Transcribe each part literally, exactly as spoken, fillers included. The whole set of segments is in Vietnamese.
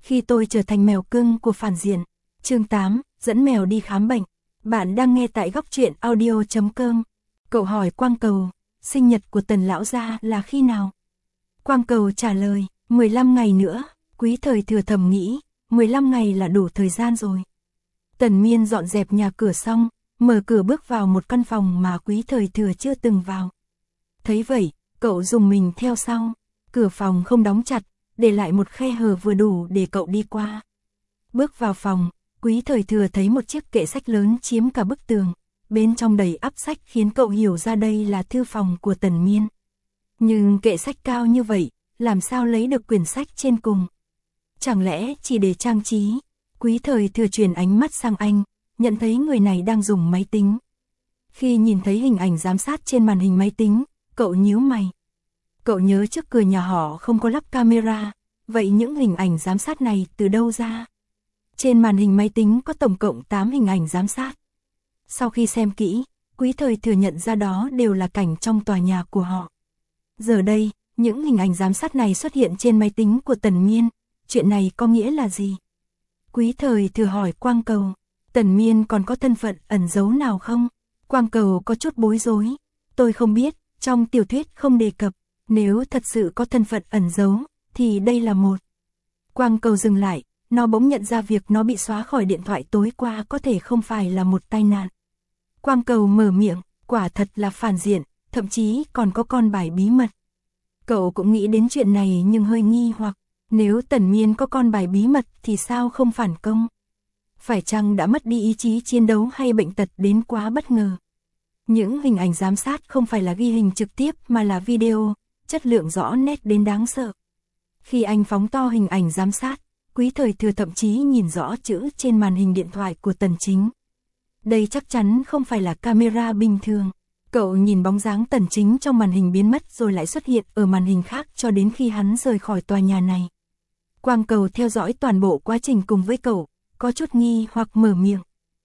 Khi tôi trở thành mèo cưng của phản diện. Chương tám, dẫn mèo đi khám bệnh. Bạn đang nghe tại góc truyện audio chấm com. Cậu hỏi Quang Cầu, sinh nhật của Tần lão gia là khi nào? Quang Cầu trả lời, mười lăm ngày nữa. Quý Thời Thừa thầm nghĩ, mười lăm ngày là đủ thời gian rồi. Tần Miên dọn dẹp nhà cửa xong, mở cửa bước vào một căn phòng mà Quý Thời Thừa chưa từng vào. Thấy vậy, cậu dùng mình theo sau. Cửa phòng không đóng chặt, để lại một khe hở vừa đủ để cậu đi qua. Bước vào phòng, Quý Thời Thừa thấy một chiếc kệ sách lớn chiếm cả bức tường. Bên trong đầy ắp sách khiến cậu hiểu ra đây là thư phòng của Tần Miên. Nhưng kệ sách cao như vậy, làm sao lấy được quyển sách trên cùng? Chẳng lẽ chỉ để trang trí? Quý Thời Thừa chuyển ánh mắt sang anh, nhận thấy người này đang dùng máy tính. Khi nhìn thấy hình ảnh giám sát trên màn hình máy tính, cậu nhíu mày. Cậu nhớ trước cửa nhà họ không có lắp camera, vậy những hình ảnh giám sát này từ đâu ra? Trên màn hình máy tính có tổng cộng tám hình ảnh giám sát. Sau khi xem kỹ, Quý Thời Thừa nhận ra đó đều là cảnh trong tòa nhà của họ. Giờ đây, những hình ảnh giám sát này xuất hiện trên máy tính của Tần Miên, chuyện này có nghĩa là gì? Quý Thời Thừa hỏi Quang Cầu, Tần Miên còn có thân phận ẩn giấu nào không? Quang Cầu có chút bối rối, tôi không biết, trong tiểu thuyết không đề cập, nếu thật sự có thân phận ẩn giấu, thì đây là một. Quang Cầu dừng lại, nó bỗng nhận ra việc nó bị xóa khỏi điện thoại tối qua có thể không phải là một tai nạn. Quang Cầu mở miệng, quả thật là phản diện, thậm chí còn có con bài bí mật. Cậu cũng nghĩ đến chuyện này nhưng hơi nghi hoặc, nếu Tần Miên có con bài bí mật thì sao không phản công? Phải chăng đã mất đi ý chí chiến đấu hay bệnh tật đến quá bất ngờ? Những hình ảnh giám sát không phải là ghi hình trực tiếp mà là video, chất lượng rõ nét đến đáng sợ. Khi anh phóng to hình ảnh giám sát, Quý Thời Thừa thậm chí nhìn rõ chữ trên màn hình điện thoại của Tần Chính. Đây chắc chắn không phải là camera bình thường. Cậu nhìn bóng dáng Tần Chính trong màn hình biến mất rồi lại xuất hiện ở màn hình khác cho đến khi hắn rời khỏi tòa nhà này. Quang Cầu theo dõi toàn bộ quá trình cùng với cậu, có chút nghi hoặc mở miệng.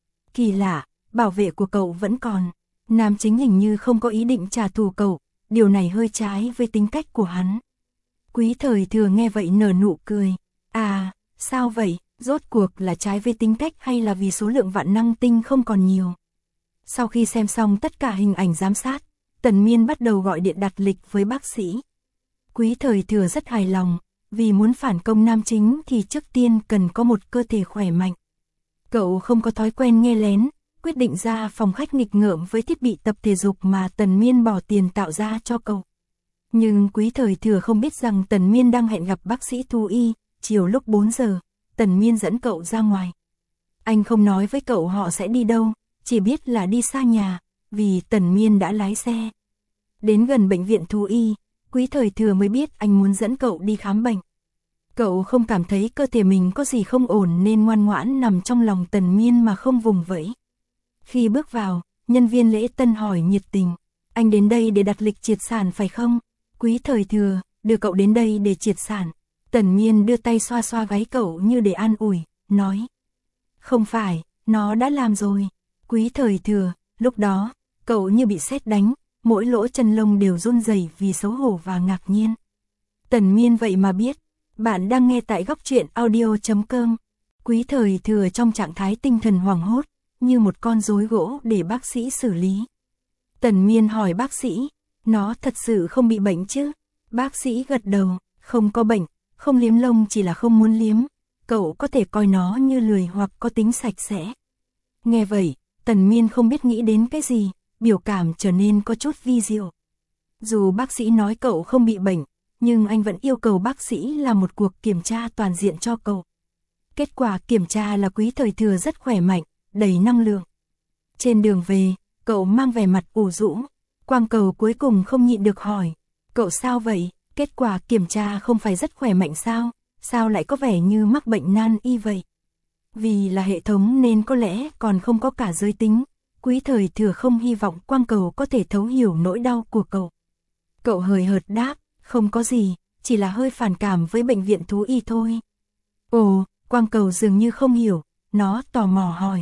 Kỳ lạ, bảo vệ của cậu vẫn còn. Nam Chính hình như không có ý định trả thù cậu, điều này hơi trái với tính cách của hắn. Quý Thời Thừa nghe vậy nở nụ cười. À, sao vậy? Rốt cuộc là trái với tính cách hay là vì số lượng vạn năng tinh không còn nhiều? Sau khi xem xong tất cả hình ảnh giám sát, Tần Miên bắt đầu gọi điện đặt lịch với bác sĩ. Quý Thời Thừa rất hài lòng, vì muốn phản công Nam Chính thì trước tiên cần có một cơ thể khỏe mạnh. Cậu không có thói quen nghe lén, quyết định ra phòng khách nghịch ngợm với thiết bị tập thể dục mà Tần Miên bỏ tiền tạo ra cho cậu. Nhưng Quý Thời Thừa không biết rằng Tần Miên đang hẹn gặp bác sĩ thú y, chiều lúc bốn giờ, Tần Miên dẫn cậu ra ngoài. Anh không nói với cậu họ sẽ đi đâu, chỉ biết là đi xa nhà, vì Tần Miên đã lái xe. Đến gần bệnh viện thú y, Quý Thời Thừa mới biết anh muốn dẫn cậu đi khám bệnh. Cậu không cảm thấy cơ thể mình có gì không ổn nên ngoan ngoãn nằm trong lòng Tần Miên mà không vùng vẫy. Khi bước vào, nhân viên lễ tân hỏi nhiệt tình, anh đến đây để đặt lịch triệt sản phải không? Quý Thời Thừa, đưa cậu đến đây để triệt sản. Tần Miên đưa tay xoa xoa gáy cậu như để an ủi, nói. Không phải, nó đã làm rồi. Quý Thời Thừa, lúc đó, cậu như bị sét đánh, mỗi lỗ chân lông đều run rẩy vì xấu hổ và ngạc nhiên. Tần Miên vậy mà biết, bạn đang nghe tại góc truyện audio chấm com. Quý Thời Thừa trong trạng thái tinh thần hoảng hốt, như một con rối gỗ để bác sĩ xử lý. Tần Miên hỏi bác sĩ, nó thật sự không bị bệnh chứ? Bác sĩ gật đầu, không có bệnh, không liếm lông chỉ là không muốn liếm, cậu có thể coi nó như lười hoặc có tính sạch sẽ. Nghe vậy, Tần Miên không biết nghĩ đến cái gì, biểu cảm trở nên có chút vi diệu. Dù bác sĩ nói cậu không bị bệnh, nhưng anh vẫn yêu cầu bác sĩ làm một cuộc kiểm tra toàn diện cho cậu. Kết quả kiểm tra là Quý Thời Thừa rất khỏe mạnh, đầy năng lượng. Trên đường về, cậu mang vẻ mặt ủ rũ. Quang Cầu cuối cùng không nhịn được hỏi, cậu sao vậy? Kết quả kiểm tra không phải rất khỏe mạnh sao? Sao lại có vẻ như mắc bệnh nan y vậy? Vì là hệ thống nên có lẽ còn không có cả giới tính. Quý Thời Thừa không hy vọng Quang Cầu có thể thấu hiểu nỗi đau của cậu. Cậu hời hợt đáp, không có gì, chỉ là hơi phản cảm với bệnh viện thú y thôi. Ồ, Quang Cầu dường như không hiểu, nó tò mò hỏi.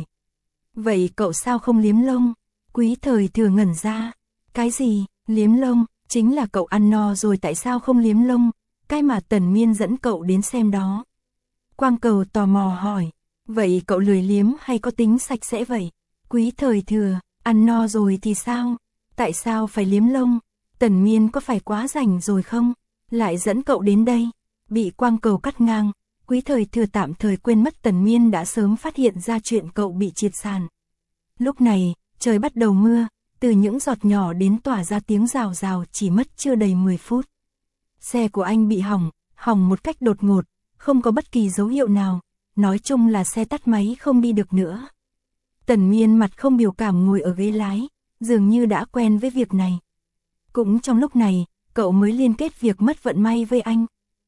Vậy cậu sao không liếm lông? Quý Thời Thừa ngẩn ra. Cái gì, liếm lông? Chính là cậu ăn no rồi tại sao không liếm lông? Cái mà Tần Miên dẫn cậu đến xem đó. Quang Cầu tò mò hỏi, vậy cậu lười liếm hay có tính sạch sẽ vậy? Quý Thời Thừa, ăn no rồi thì sao? Tại sao phải liếm lông? Tần Miên có phải quá rảnh rồi không? Lại dẫn cậu đến đây. Bị Quang Cầu cắt ngang, Quý Thời Thừa tạm thời quên mất Tần Miên đã sớm phát hiện ra chuyện cậu bị triệt sản. Lúc này, trời bắt đầu mưa, từ những giọt nhỏ đến tỏa ra tiếng rào rào chỉ mất chưa đầy mười phút. Xe của anh bị hỏng, hỏng một cách đột ngột, không có bất kỳ dấu hiệu nào, nói chung là xe tắt máy không đi được nữa. Tần Miên mặt không biểu cảm ngồi ở ghế lái, dường như đã quen với việc này. Cũng trong lúc này, cậu mới liên kết việc mất vận may với anh.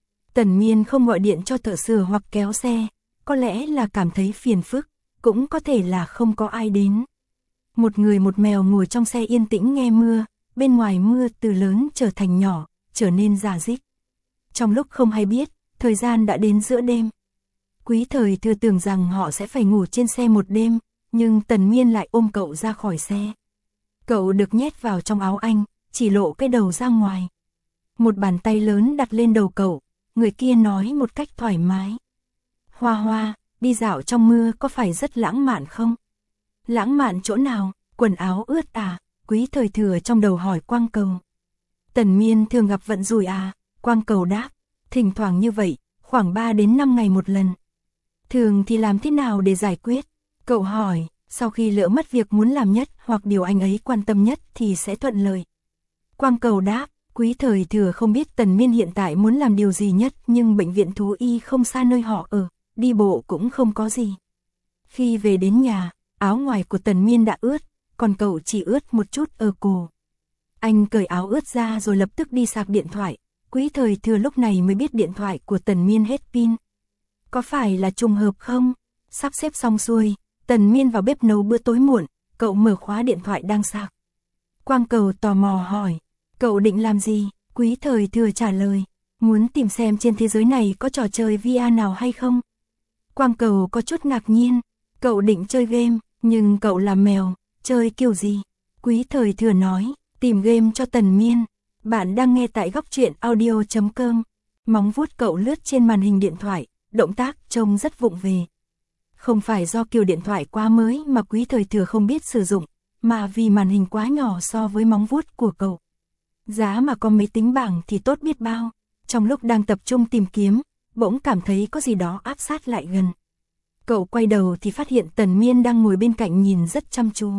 Tần Miên không gọi điện cho thợ sửa hoặc kéo xe, có lẽ là cảm thấy phiền phức, cũng có thể là không có ai đến. Một người một mèo ngồi trong xe yên tĩnh nghe mưa, bên ngoài mưa từ lớn trở thành nhỏ, trở nên rả rích. Trong lúc không hay biết, thời gian đã đến giữa đêm. Quý Thời Thừa tưởng rằng họ sẽ phải ngủ trên xe một đêm, nhưng Tần Miên lại ôm cậu ra khỏi xe. Cậu được nhét vào trong áo anh, chỉ lộ cái đầu ra ngoài. Một bàn tay lớn đặt lên đầu cậu, người kia nói một cách thoải mái. Hoa Hoa, đi dạo trong mưa có phải rất lãng mạn không? Lãng mạn chỗ nào? Quần áo ướt à? Quý Thời Thừa trong đầu hỏi Quang Cầu. Tần Miên thường gặp vận rủi à? Quang Cầu đáp, thỉnh thoảng như vậy, khoảng ba đến năm ngày một lần. Thường thì làm thế nào để giải quyết? Cậu hỏi, sau khi lỡ mất việc muốn làm nhất hoặc điều anh ấy quan tâm nhất thì sẽ thuận lợi. Quang Cầu đáp, Quý Thời Thừa không biết Tần Miên hiện tại muốn làm điều gì nhất, nhưng bệnh viện thú y không xa nơi họ ở, đi bộ cũng không có gì. Khi về đến nhà, áo ngoài của Tần Miên đã ướt, còn cậu chỉ ướt một chút ở cổ. Anh cởi áo ướt ra rồi lập tức đi sạc điện thoại. Quý Thời Thừa lúc này mới biết điện thoại của Tần Miên hết pin. Có phải là trùng hợp không? Sắp xếp xong xuôi, Tần Miên vào bếp nấu bữa tối muộn, cậu mở khóa điện thoại đang sạc. Quang Cầu tò mò hỏi, cậu định làm gì? Quý Thời Thừa trả lời, muốn tìm xem trên thế giới này có trò chơi vê rờ nào hay không. Quang Cầu có chút ngạc nhiên, cậu định chơi game, nhưng cậu là mèo, chơi kiểu gì? Quý Thời Thừa nói, tìm game cho Tần Miên. Bạn đang nghe tại góc truyện audio chấm com. Móng vuốt cậu lướt trên màn hình điện thoại, động tác trông rất vụng về. Không phải do kiểu điện thoại quá mới mà Quý Thời Thừa không biết sử dụng, mà vì màn hình quá nhỏ so với móng vuốt của cậu. Giá mà có máy tính bảng thì tốt biết bao. Trong lúc đang tập trung tìm kiếm, bỗng cảm thấy có gì đó áp sát lại gần. Cậu quay đầu thì phát hiện Tần Miên đang ngồi bên cạnh nhìn rất chăm chú.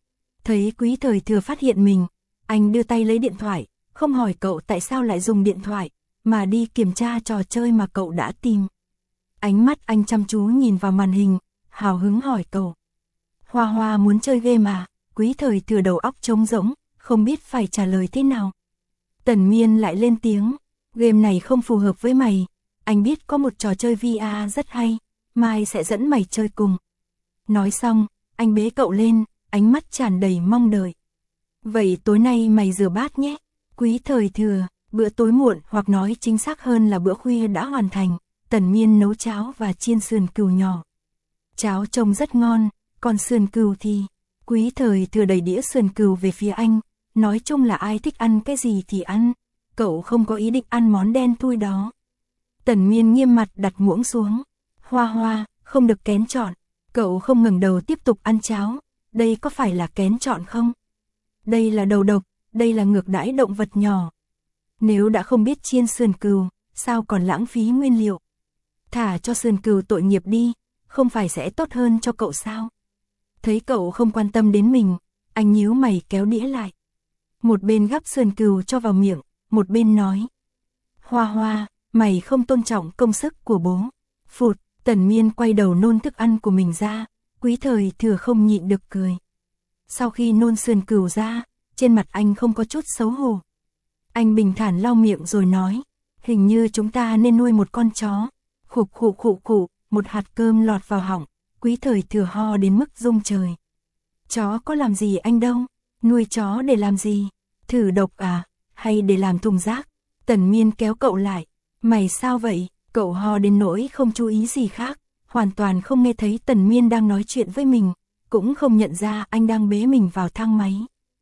Thấy Quý Thời Thừa phát hiện mình, anh đưa tay lấy điện thoại, không hỏi cậu tại sao lại dùng điện thoại, mà đi kiểm tra trò chơi mà cậu đã tìm. Ánh mắt anh chăm chú nhìn vào màn hình, hào hứng hỏi cậu. Hoa Hoa muốn chơi game à? Quý Thời Thừa đầu óc trống rỗng, không biết phải trả lời thế nào. Tần Miên lại lên tiếng, game này không phù hợp với mày, anh biết có một trò chơi vê rờ rất hay, mai sẽ dẫn mày chơi cùng. Nói xong, anh bế cậu lên, ánh mắt tràn đầy mong đợi. Vậy tối nay mày rửa bát nhé. Quý Thời Thừa, bữa tối muộn hoặc nói chính xác hơn là bữa khuya đã hoàn thành. Tần Miên nấu cháo và chiên sườn cừu nhỏ. Cháo trông rất ngon, còn sườn cừu thì... Quý Thời Thừa đẩy đĩa sườn cừu về phía anh, nói chung là ai thích ăn cái gì thì ăn, cậu không có ý định ăn món đen thui đó. Tần Miên nghiêm mặt đặt muỗng xuống. Hoa Hoa, không được kén chọn. Cậu không ngẩng đầu tiếp tục ăn cháo. Đây có phải là kén chọn không? Đây là đầu độc, đây là ngược đãi động vật nhỏ. Nếu đã không biết chiên sườn cừu, sao còn lãng phí nguyên liệu? Thả cho sườn cừu tội nghiệp đi, không phải sẽ tốt hơn cho cậu sao? Thấy cậu không quan tâm đến mình, anh nhíu mày kéo đĩa lại. Một bên gắp sườn cừu cho vào miệng, một bên nói. Hoa Hoa, mày không tôn trọng công sức của bố. Phụt, Tần Miên quay đầu nôn thức ăn của mình ra, Quý Thời Thừa không nhịn được cười. Sau khi nôn sườn cừu ra, trên mặt anh không có chút xấu hổ. Anh bình thản lau miệng rồi nói, hình như chúng ta nên nuôi một con chó. Khục khục khục khục, một hạt cơm lọt vào họng, Quý Thời Thừa ho đến mức rung trời. Chó có làm gì anh đâu, nuôi chó để làm gì? Thử độc à, hay để làm thùng rác? Tần Miên kéo cậu lại, mày sao vậy? Cậu ho đến nỗi không chú ý gì khác, hoàn toàn không nghe thấy Tần Miên đang nói chuyện với mình, cũng không nhận ra anh đang bế mình vào thang máy.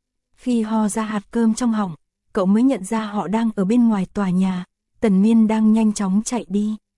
Khi ho ra hạt cơm trong họng, cậu mới nhận ra họ đang ở bên ngoài tòa nhà, Tần Miên đang nhanh chóng chạy đi.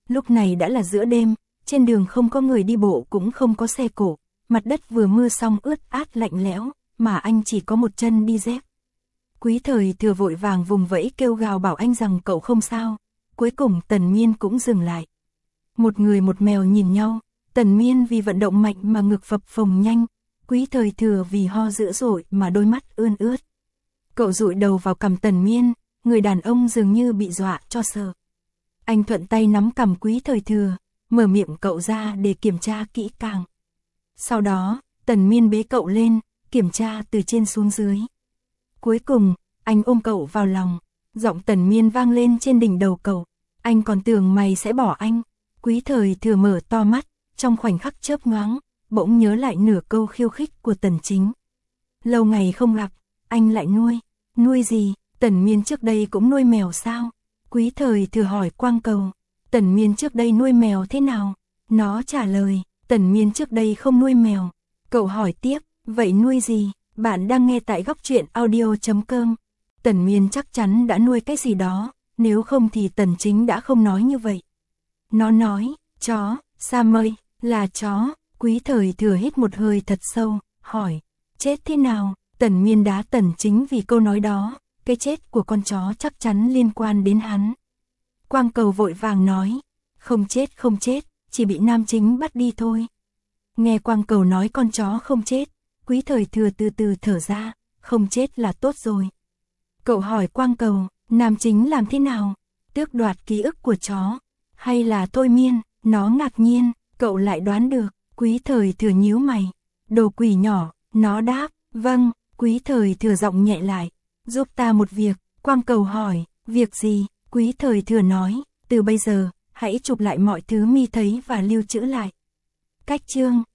Lúc này đã là giữa đêm, trên đường không có người đi bộ cũng không có xe cộ, mặt đất vừa mưa xong ướt át lạnh lẽo, mà anh chỉ có một chân đi dép. Quý Thời Thừa vội vàng vùng vẫy kêu gào bảo anh rằng cậu không sao, cuối cùng Tần Miên cũng dừng lại. Một người một mèo nhìn nhau, Tần Miên vì vận động mạnh mà ngực phập phồng nhanh, Quý Thời Thừa vì ho dữ dội mà đôi mắt ươn ướt. Cậu dụi đầu vào cằm Tần Miên, người đàn ông dường như bị dọa cho sợ. Anh thuận tay nắm cằm Quý Thời Thừa, mở miệng cậu ra để kiểm tra kỹ càng. Sau đó, Tần Miên bế cậu lên, kiểm tra từ trên xuống dưới. Cuối cùng, anh ôm cậu vào lòng, giọng Tần Miên vang lên trên đỉnh đầu cậu. Anh còn tưởng mày sẽ bỏ anh. Quý Thời Thừa mở to mắt, trong khoảnh khắc chớp nhoáng, bỗng nhớ lại nửa câu khiêu khích của Tần Chính. Lâu ngày không gặp, anh lại nuôi. Nuôi gì? Tần Miên trước đây cũng nuôi mèo sao? Quý Thời Thừa hỏi Quang Cầu. Tần Miên trước đây nuôi mèo thế nào? Nó trả lời, Tần Miên trước đây không nuôi mèo. Cậu hỏi tiếp, vậy nuôi gì? Bạn đang nghe tại góc truyện audio chấm com. Tần Miên chắc chắn đã nuôi cái gì đó, nếu không thì Tần Chính đã không nói như vậy. Nó nói, chó, Sam ơi, là chó. Quý Thời Thừa hít một hơi thật sâu, hỏi, chết thế nào? Tần Miên đá Tần Chính vì câu nói đó, cái chết của con chó chắc chắn liên quan đến hắn. Quang Cầu vội vàng nói, không chết không chết, chỉ bị Nam Chính bắt đi thôi. Nghe Quang Cầu nói con chó không chết, Quý Thời Thừa từ từ thở ra, không chết là tốt rồi. Cậu hỏi Quang Cầu, Nam Chính làm thế nào? Tước đoạt ký ức của chó, hay là thôi miên? Nó ngạc nhiên, cậu lại đoán được. Quý Thời Thừa nhíu mày, đồ quỷ nhỏ. Nó đáp, vâng. Quý Thời Thừa giọng nhẹ lại, giúp ta một việc. Quang Cầu hỏi, việc gì? Quý Thời Thừa nói, từ bây giờ, hãy chụp lại mọi thứ mi thấy và lưu trữ lại. Cách chương